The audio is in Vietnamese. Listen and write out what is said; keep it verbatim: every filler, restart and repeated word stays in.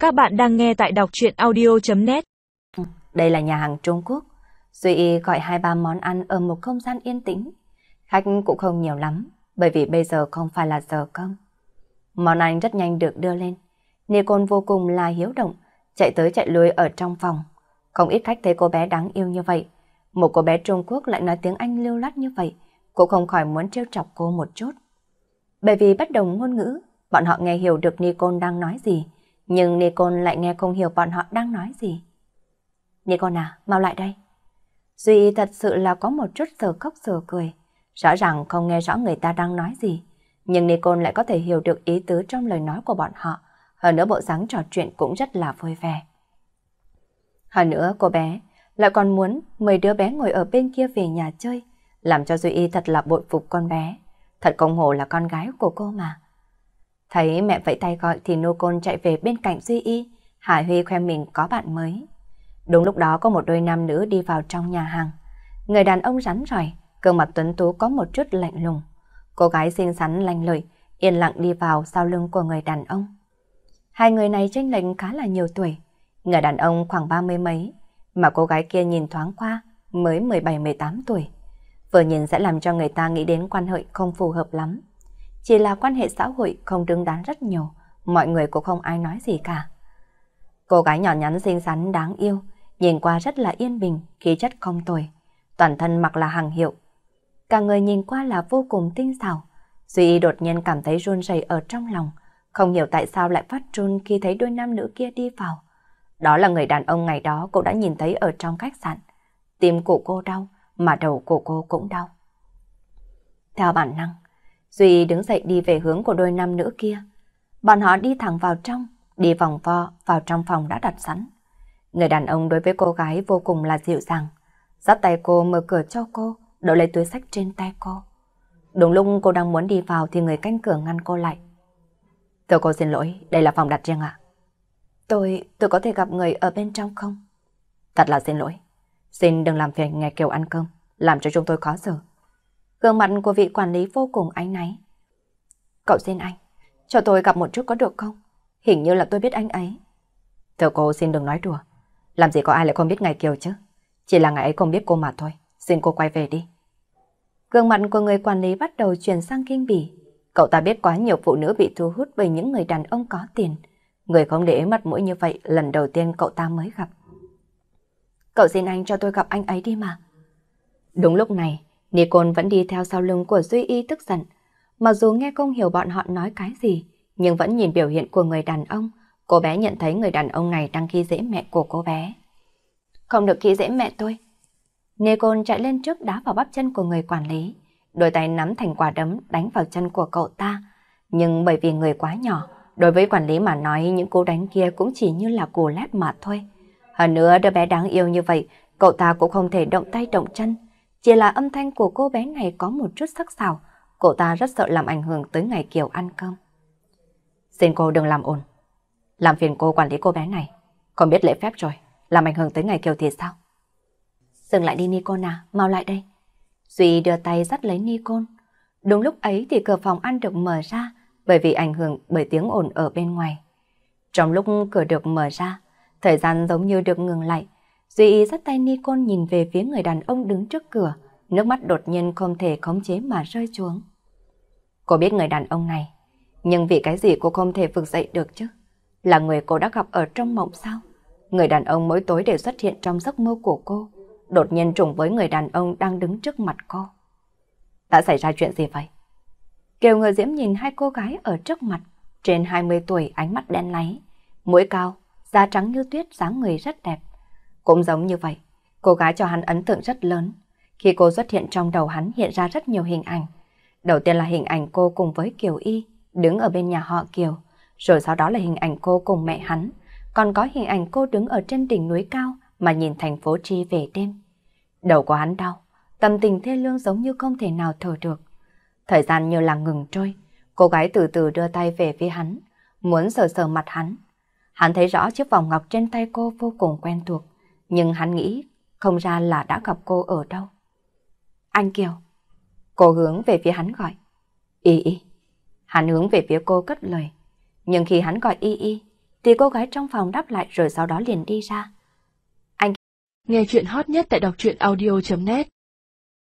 Các bạn đang nghe tại đọc truyện audio chấm net. Đây là nhà hàng Trung Quốc. Duy Y gọi hai ba món ăn ở một không gian yên tĩnh. Khách cũng không nhiều lắm, bởi vì bây giờ không phải là giờ cơm. Món ăn rất nhanh được đưa lên. Nicole vô cùng là hiếu động, chạy tới chạy lui ở trong phòng. Không ít khách thấy cô bé đáng yêu như vậy. Một cô bé Trung Quốc lại nói tiếng Anh lưu loát như vậy, cũng không khỏi muốn trêu chọc cô một chút. Bởi vì bất đồng ngôn ngữ, bọn họ nghe hiểu được Nicole đang nói gì, nhưng Nicole lại nghe không hiểu bọn họ đang nói gì. Nicole à, mau lại đây. Duy thật sự là có một chút giờ khóc giờ cười. Rõ ràng không nghe rõ người ta đang nói gì, nhưng Nicole lại có thể hiểu được ý tứ trong lời nói của bọn họ. Hơn nữa bộ dáng trò chuyện cũng rất là vui vẻ. Hơn nữa cô bé lại còn muốn mời đứa bé ngồi ở bên kia về nhà chơi, làm cho Duy Y thật là bội phục con bé. Thật công hổ là con gái của cô mà. Thấy mẹ vẫy tay gọi thì Nicole chạy về bên cạnh Duy Y. Hải Huy khoe mình có bạn mới. Đúng lúc đó có một đôi nam nữ đi vào trong nhà hàng. Người đàn ông rắn rỏi, gương mặt tuấn tú có một chút lạnh lùng. Cô gái xinh xắn lanh lợi, yên lặng đi vào sau lưng của người đàn ông. Hai người này chênh lệch khá là nhiều tuổi. Người đàn ông khoảng ba mươi mấy, mà cô gái kia nhìn thoáng qua mới mười bảy mười tám tuổi. Vừa nhìn sẽ làm cho người ta nghĩ đến quan hệ không phù hợp lắm. Chỉ là quan hệ xã hội không đứng đắn rất nhiều, mọi người cũng không ai nói gì cả. Cô gái nhỏ nhắn xinh xắn đáng yêu, nhìn qua rất là yên bình, khí chất không tồi, toàn thân mặc là hàng hiệu. Cả người nhìn qua là vô cùng tinh xảo. Duy đột nhiên cảm thấy run rẩy ở trong lòng, không hiểu tại sao lại phát run khi thấy đôi nam nữ kia đi vào. Đó là người đàn ông ngày đó cô đã nhìn thấy ở trong khách sạn. Tim của cô đau, mà đầu của cô cũng đau. Theo bản năng, Duy đứng dậy đi về hướng của đôi nam nữ kia. Bọn họ đi thẳng vào trong, đi vòng vo vào trong phòng đã đặt sẵn. Người đàn ông đối với cô gái vô cùng là dịu dàng, dắt tay cô mở cửa cho cô, đỡ lấy túi xách trên tay cô. Đúng lúc cô đang muốn đi vào thì người canh cửa ngăn cô lại. Thưa cô xin lỗi, đây là phòng đặt riêng ạ. Tôi, tôi có thể gặp người ở bên trong không? Thật là xin lỗi. Xin đừng làm phiền nghe Kiều ăn cơm, làm cho chúng tôi khó xử. Gương mặt của vị quản lý vô cùng áy náy. Cậu xin anh, cho tôi gặp một chút có được không? Hình như là tôi biết anh ấy. Thưa cô xin đừng nói đùa. Làm gì có ai lại không biết ngài Kiều chứ? Chỉ là ngài ấy không biết cô mà thôi. Xin cô quay về đi. Gương mặt của người quản lý bắt đầu chuyển sang kinh bỉ. Cậu ta biết quá nhiều phụ nữ bị thu hút bởi những người đàn ông có tiền. Người không để ý mặt mũi như vậy lần đầu tiên cậu ta mới gặp. Cậu xin anh cho tôi gặp anh ấy đi mà. Đúng lúc này, Nicole vẫn đi theo sau lưng của Duy Y tức giận. Mặc dù nghe không hiểu bọn họ nói cái gì, nhưng vẫn nhìn biểu hiện của người đàn ông. Cô bé nhận thấy người đàn ông này đang khi dễ mẹ của cô bé. Không được khi dễ mẹ tôi. Nicole chạy lên trước đá vào bắp chân của người quản lý. Đôi tay nắm thành quả đấm đánh vào chân của cậu ta. Nhưng bởi vì người quá nhỏ, đối với quản lý mà nói những cú đánh kia cũng chỉ như là cù lép mà thôi. Hơn nữa đứa bé đáng yêu như vậy, cậu ta cũng không thể động tay động chân. Chỉ là âm thanh của cô bé này có một chút sắc sảo, cậu ta rất sợ làm ảnh hưởng tới ngày Kiều ăn cơm. Xin cô đừng làm ồn. Làm phiền cô quản lý cô bé này. Không biết lễ phép rồi, làm ảnh hưởng tới ngày Kiều thì sao? Dừng lại đi Nicole à, mau lại đây. Duy đưa tay dắt lấy Nicole. Đúng lúc ấy thì cửa phòng ăn được mở ra, bởi vì ảnh hưởng bởi tiếng ồn ở bên ngoài. Trong lúc cửa được mở ra, thời gian giống như được ngừng lại. Duy dắt tay Nicole nhìn về phía người đàn ông đứng trước cửa, nước mắt đột nhiên không thể khống chế mà rơi xuống. Cô biết người đàn ông này, nhưng vì cái gì cô không thể vực dậy được chứ? Là người cô đã gặp ở trong mộng sao? Người đàn ông mỗi tối đều xuất hiện trong giấc mơ của cô, đột nhiên trùng với người đàn ông đang đứng trước mặt cô. Đã xảy ra chuyện gì vậy? Kiều Ngờ Diễm nhìn hai cô gái ở trước mặt, trên hai mươi tuổi, ánh mắt đen láy, mũi cao, da trắng như tuyết, dáng người rất đẹp. Cũng giống như vậy, cô gái cho hắn ấn tượng rất lớn. Khi cô xuất hiện trong đầu hắn hiện ra rất nhiều hình ảnh. Đầu tiên là hình ảnh cô cùng với Kiều Y, đứng ở bên nhà họ Kiều. Rồi sau đó là hình ảnh cô cùng mẹ hắn. Còn có hình ảnh cô đứng ở trên đỉnh núi cao mà nhìn thành phố Tri về đêm. Đầu của hắn đau, tâm tình thê lương giống như không thể nào thở được. Thời gian như là ngừng trôi, cô gái từ từ đưa tay về phía hắn, muốn sờ sờ mặt hắn. Hắn thấy rõ chiếc vòng ngọc trên tay cô vô cùng quen thuộc, nhưng hắn nghĩ không ra là đã gặp cô ở đâu. Anh Kiều. Cô hướng về phía hắn gọi. Y Y. Hắn hướng về phía cô cất lời. Nhưng khi hắn gọi Y Y, thì cô gái trong phòng đáp lại rồi sau đó liền đi ra. Nghe chuyện hot nhất tại đọc truyện audio chấm net